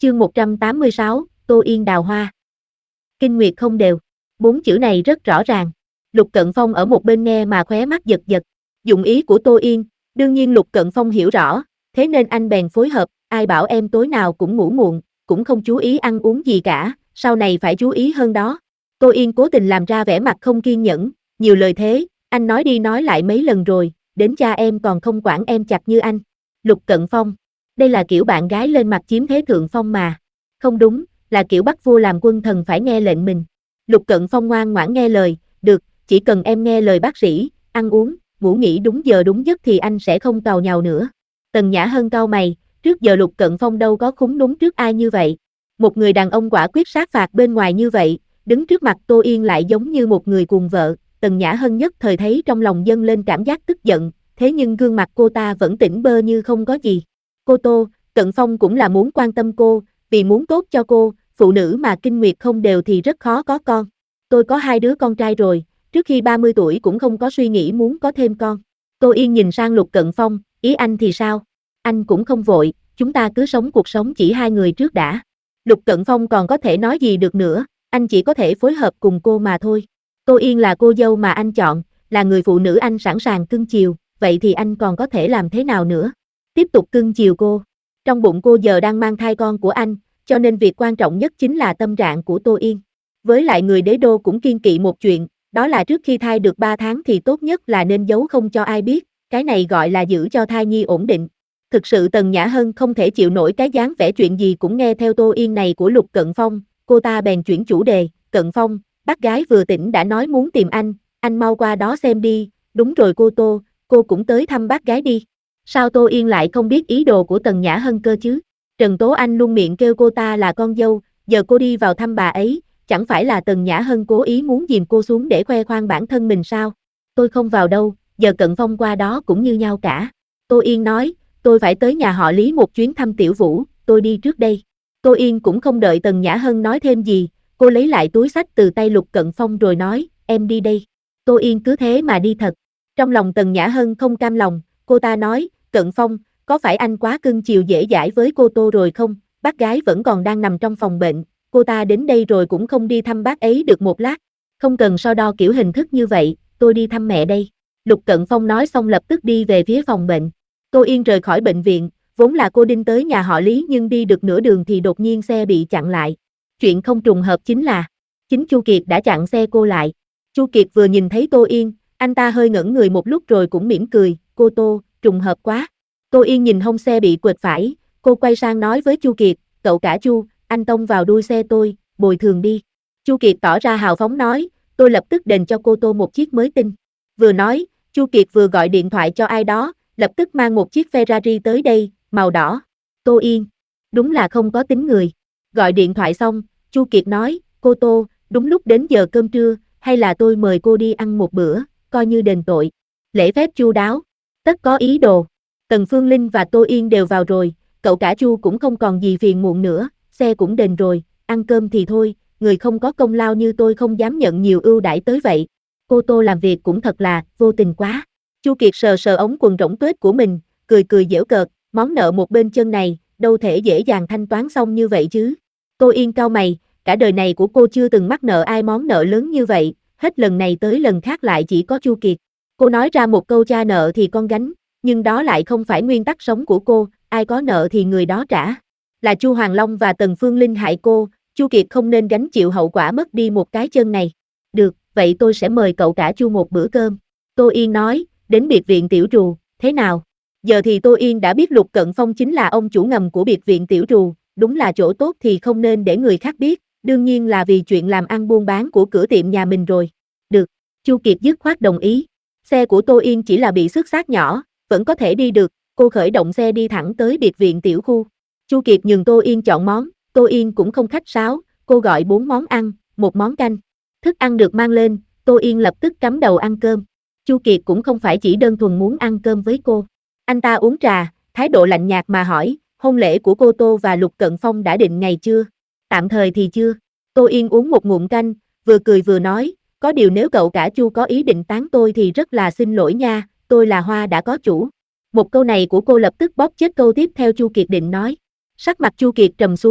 Chương 186, Tô Yên đào hoa. Kinh nguyệt không đều. 4 chữ này rất rõ ràng. Lục Cận Phong ở một bên nghe mà khóe mắt giật giật. Dụng ý của Tô Yên, đương nhiên Lục Cận Phong hiểu rõ, thế nên anh bèn phối hợp, ai bảo em tối nào cũng ngủ muộn, cũng không chú ý ăn uống gì cả, sau này phải chú ý hơn đó. Tô Yên cố tình làm ra vẻ mặt không kiên nhẫn, nhiều lời thế, anh nói đi nói lại mấy lần rồi, đến cha em còn không quản em chặt như anh. Lục Cận Phong, đây là kiểu bạn gái lên mặt chiếm thế thượng phong mà. Không đúng, là kiểu bắt vua làm quân thần phải nghe lệnh mình. Lục Cận Phong ngoan ngoãn nghe lời, được, chỉ cần em nghe lời bác sĩ, ăn uống, ngủ nghỉ đúng giờ đúng giấc thì anh sẽ không càu nhàu nữa. Tần Nhã Hân cau mày, trước giờ Lục Cận Phong đâu có khúng đúng trước ai như vậy. Một người đàn ông quả quyết sát phạt bên ngoài như vậy, đứng trước mặt Tô Yên lại giống như một người cuồng vợ. Tần Nhã Hân nhất thời thấy trong lòng dâng lên cảm giác tức giận, thế nhưng gương mặt cô ta vẫn tỉnh bơ như không có gì. Cô Tô, Cận Phong cũng là muốn quan tâm cô, vì muốn tốt cho cô, phụ nữ mà kinh nguyệt không đều thì rất khó có con. Tôi có 2 đứa con trai rồi, trước khi 30 tuổi cũng không có suy nghĩ muốn có thêm con. Tô Yên nhìn sang Lục Cận Phong, ý anh thì sao? Anh cũng không vội, chúng ta cứ sống cuộc sống chỉ 2 người trước đã. Lục Cận Phong còn có thể nói gì được nữa, anh chỉ có thể phối hợp cùng cô mà thôi. Tô Yên là cô dâu mà anh chọn, là người phụ nữ anh sẵn sàng cưng chiều, vậy thì anh còn có thể làm thế nào nữa? Tiếp tục cưng chiều cô. Trong bụng cô giờ đang mang thai con của anh, cho nên việc quan trọng nhất chính là tâm trạng của Tô Yên. Với lại người đế đô cũng kiêng kỵ một chuyện, đó là trước khi thai được 3 tháng thì tốt nhất là nên giấu không cho ai biết, cái này gọi là giữ cho thai nhi ổn định. Thực sự Tần Nhã Hân không thể chịu nổi cái dáng vẻ chuyện gì cũng nghe theo Tô Yên này của Lục Cận Phong, cô ta bèn chuyển chủ đề, Cận Phong, bác gái vừa tỉnh đã nói muốn tìm anh mau qua đó xem đi, đúng rồi cô Tô, cô cũng tới thăm bác gái đi. Sao Tô Yên lại không biết ý đồ của Tần Nhã Hân cơ chứ? Trần Tố Anh luôn miệng kêu cô ta là con dâu, giờ cô đi vào thăm bà ấy, chẳng phải là Tần Nhã Hân cố ý muốn dìm cô xuống để khoe khoang bản thân mình sao? Tôi không vào đâu, giờ Cận Phong qua đó cũng như nhau cả. Tô Yên nói, tôi phải tới nhà họ Lý một chuyến thăm Tiểu Vũ, tôi đi trước đây. Tô Yên cũng không đợi Tần Nhã Hân nói thêm gì, cô lấy lại túi xách từ tay Lục Cận Phong rồi nói, em đi đây. Tô Yên cứ thế mà đi thật. Trong lòng Tần Nhã Hân không cam lòng, cô ta nói, Cận Phong, có phải anh quá cưng chiều dễ dãi với cô Tô rồi không? Bác gái vẫn còn đang nằm trong phòng bệnh, cô ta đến đây rồi cũng không đi thăm bác ấy được một lát. Không cần so đo kiểu hình thức như vậy, tôi đi thăm mẹ đây. Lục Cận Phong nói xong lập tức đi về phía phòng bệnh. Tô Yên rời khỏi bệnh viện, vốn là cô đinh tới nhà họ Lý nhưng đi được nửa đường thì đột nhiên xe bị chặn lại. Chuyện không trùng hợp chính là, chính Chu Kiệt đã chặn xe cô lại. Chu Kiệt vừa nhìn thấy Tô Yên, anh ta hơi ngẩn người một lúc rồi cũng mỉm cười, cô Tô, trùng hợp quá. Tô Yên nhìn hông xe bị quệt phải, cô quay sang nói với Chu Kiệt, cậu cả Chu, anh tông vào đuôi xe tôi, bồi thường đi. Chu Kiệt tỏ ra hào phóng nói, tôi lập tức đền cho cô Tô một chiếc mới tinh. Vừa nói, Chu Kiệt vừa gọi điện thoại cho ai đó, lập tức mang một chiếc Ferrari tới đây, màu đỏ. Tô Yên, đúng là không có tính người. Gọi điện thoại xong, Chu Kiệt nói, cô Tô, đúng lúc đến giờ cơm trưa, hay là tôi mời cô đi ăn một bữa, coi như đền tội. Lễ phép chu đáo, tất có ý đồ. Tần Phương Linh và Tô Yên đều vào rồi, cậu cả Chu cũng không còn gì phiền muộn nữa, xe cũng đền rồi, ăn cơm thì thôi, người không có công lao như tôi không dám nhận nhiều ưu đãi tới vậy. Cô Tô làm việc cũng thật là vô tình quá. Chu Kiệt sờ sờ ống quần rỗng tuếch của mình, cười cười giễu cợt, món nợ một bên chân này, đâu thể dễ dàng thanh toán xong như vậy chứ. Tô Yên cau mày, cả đời này của cô chưa từng mắc nợ ai món nợ lớn như vậy, hết lần này tới lần khác lại chỉ có Chu Kiệt. Cô nói ra một câu cha nợ thì con gánh, nhưng đó lại không phải nguyên tắc sống của cô, ai có nợ thì người đó trả. Là Chu Hoàng Long và Tần Phương Linh hại cô, Chu Kiệt không nên gánh chịu hậu quả mất đi một cái chân này. Được, vậy tôi sẽ mời cậu cả Chu một bữa cơm. Tô Yên nói, đến biệt viện Tiểu Trù, thế nào? Giờ thì Tô Yên đã biết Lục Cận Phong chính là ông chủ ngầm của biệt viện Tiểu Trù, đúng là chỗ tốt thì không nên để người khác biết, đương nhiên là vì chuyện làm ăn buôn bán của cửa tiệm nhà mình rồi. Được, Chu Kiệt dứt khoát đồng ý. Xe của Tô Yên chỉ là bị xước xác nhỏ, vẫn có thể đi được, cô khởi động xe đi thẳng tới biệt viện Tiểu Khu. Chu Kiệt nhường Tô Yên chọn món, Tô Yên cũng không khách sáo, cô gọi 4 món ăn, 1 món canh. Thức ăn được mang lên, Tô Yên lập tức cắm đầu ăn cơm. Chu Kiệt cũng không phải chỉ đơn thuần muốn ăn cơm với cô. Anh ta uống trà, thái độ lạnh nhạt mà hỏi, hôn lễ của cô Tô và Lục Cận Phong đã định ngày chưa? Tạm thời thì chưa. Tô Yên uống một ngụm canh, vừa cười vừa nói, có điều nếu cậu cả Chu có ý định tán tôi thì rất là xin lỗi nha, tôi là hoa đã có chủ. Một câu này của cô lập tức bóp chết câu tiếp theo Chu Kiệt định nói. Sắc mặt Chu Kiệt trầm xuống,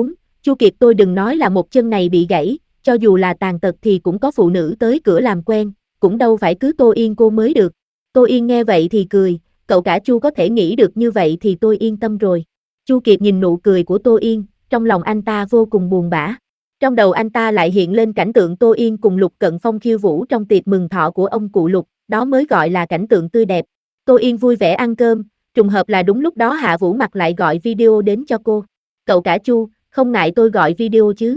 Chu Kiệt, tôi đừng nói là một chân này bị gãy, cho dù là tàn tật thì cũng có phụ nữ tới cửa làm quen, cũng đâu phải cứ Tô Yên cô mới được. Tô Yên nghe vậy thì cười, cậu cả Chu có thể nghĩ được như vậy thì tôi yên tâm rồi. Chu Kiệt nhìn nụ cười của Tô Yên, trong lòng anh ta vô cùng buồn bã. Trong đầu anh ta lại hiện lên cảnh tượng Tô Yên cùng Lục Cận Phong khiêu vũ trong tiệc mừng thọ của ông cụ Lục, đó mới gọi là cảnh tượng tươi đẹp. Tô Yên vui vẻ ăn cơm, trùng hợp là đúng lúc đó Hạ Vũ Mặc lại gọi video đến cho cô. Cậu cả Chu, không ngại tôi gọi video chứ?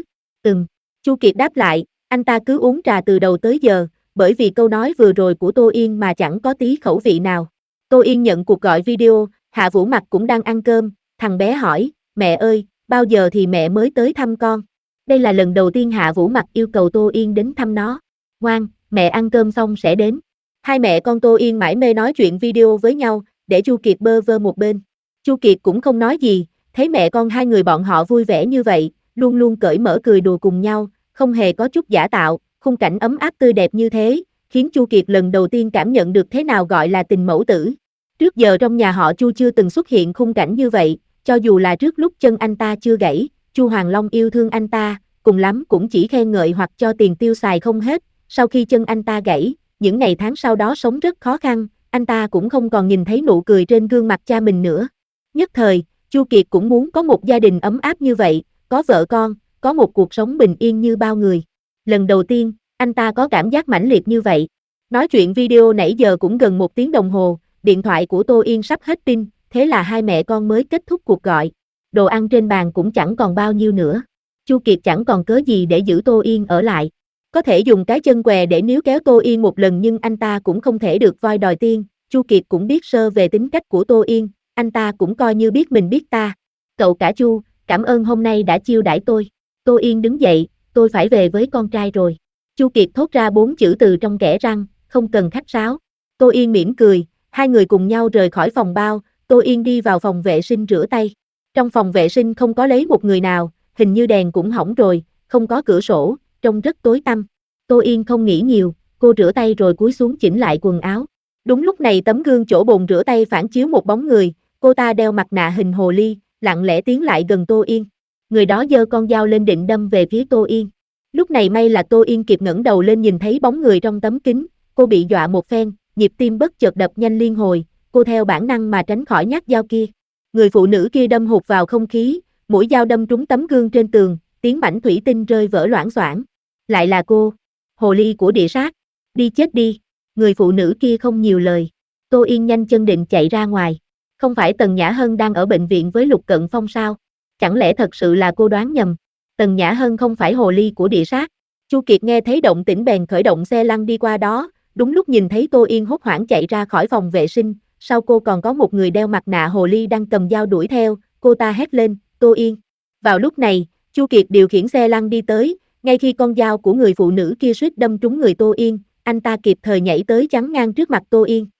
Chu Kiệt đáp lại, anh ta cứ uống trà từ đầu tới giờ, bởi vì câu nói vừa rồi của Tô Yên mà chẳng có tí khẩu vị nào. Tô Yên nhận cuộc gọi video, Hạ Vũ Mặc cũng đang ăn cơm, thằng bé hỏi, mẹ ơi, bao giờ thì mẹ mới tới thăm con? Đây là lần đầu tiên Hạ Vũ Mặc yêu cầu Tô Yên đến thăm nó. Ngoan, mẹ ăn cơm xong sẽ đến. Hai mẹ con Tô Yên mải mê nói chuyện video với nhau, để Chu Kiệt bơ vơ một bên. Chu Kiệt cũng không nói gì, thấy mẹ con hai người bọn họ vui vẻ như vậy, luôn luôn cởi mở cười đùa cùng nhau, không hề có chút giả tạo, khung cảnh ấm áp tươi đẹp như thế, khiến Chu Kiệt lần đầu tiên cảm nhận được thế nào gọi là tình mẫu tử. Trước giờ trong nhà họ Chu chưa từng xuất hiện khung cảnh như vậy, cho dù là trước lúc chân anh ta chưa gãy, Chu Hoàng Long yêu thương anh ta, cùng lắm cũng chỉ khen ngợi hoặc cho tiền tiêu xài không hết, sau khi chân anh ta gãy, những ngày tháng sau đó sống rất khó khăn, anh ta cũng không còn nhìn thấy nụ cười trên gương mặt cha mình nữa. Nhất thời, Chu Kiệt cũng muốn có một gia đình ấm áp như vậy, có vợ con, có một cuộc sống bình yên như bao người. Lần đầu tiên, anh ta có cảm giác mãnh liệt như vậy. Nói chuyện video nãy giờ cũng gần 1 tiếng đồng hồ, điện thoại của Tô Yên sắp hết pin, thế là hai mẹ con mới kết thúc cuộc gọi. Đồ ăn trên bàn cũng chẳng còn bao nhiêu nữa. Chu Kiệt chẳng còn cớ gì để giữ Tô Yên ở lại. Có thể dùng cái chân què để níu kéo Tô Yên một lần nhưng anh ta cũng không thể được voi đòi tiên. Chu Kiệt cũng biết sơ về tính cách của Tô Yên, anh ta cũng coi như biết mình biết ta. Cậu cả Chu, cảm ơn hôm nay đã chiêu đãi tôi. Tô Yên đứng dậy, tôi phải về với con trai rồi. Chu Kiệt thốt ra 4 chữ từ trong kẽ răng, không cần khách sáo. Tô Yên mỉm cười, hai người cùng nhau rời khỏi phòng bao, Tô Yên đi vào phòng vệ sinh rửa tay. Trong phòng vệ sinh không có lấy một người nào, hình như đèn cũng hỏng rồi, không có cửa sổ, trông rất tối tăm. Tô Yên không nghĩ nhiều, cô rửa tay rồi cúi xuống chỉnh lại quần áo. Đúng lúc này tấm gương chỗ bồn rửa tay phản chiếu một bóng người, cô ta đeo mặt nạ hình hồ ly, lặng lẽ tiến lại gần Tô Yên. Người đó giơ con dao lên định đâm về phía Tô Yên. Lúc này may là Tô Yên kịp ngẩng đầu lên nhìn thấy bóng người trong tấm kính, cô bị dọa một phen, nhịp tim bất chợt đập nhanh liên hồi, cô theo bản năng mà tránh khỏi nhát dao kia. Người phụ nữ kia đâm hụt vào không khí, mũi dao đâm trúng tấm gương trên tường, tiếng mảnh thủy tinh rơi vỡ loảng xoảng. Lại là cô, hồ ly của địa sát, đi chết đi. Người phụ nữ kia không nhiều lời. Tô Yên nhanh chân định chạy ra ngoài. Không phải Tần Nhã Hân đang ở bệnh viện với Lục Cận Phong sao? Chẳng lẽ thật sự là cô đoán nhầm? Tần Nhã Hân không phải hồ ly của địa sát. Chu Kiệt nghe thấy động tĩnh bèn khởi động xe lăn đi qua đó, đúng lúc nhìn thấy Tô Yên hốt hoảng chạy ra khỏi phòng vệ sinh, sau cô còn có một người đeo mặt nạ hồ ly đang cầm dao đuổi theo, cô ta hét lên, Tô Yên. Vào lúc này, Chu Kiệt điều khiển xe lăn đi tới, ngay khi con dao của người phụ nữ kia suýt đâm trúng người Tô Yên, anh ta kịp thời nhảy tới chắn ngang trước mặt Tô Yên.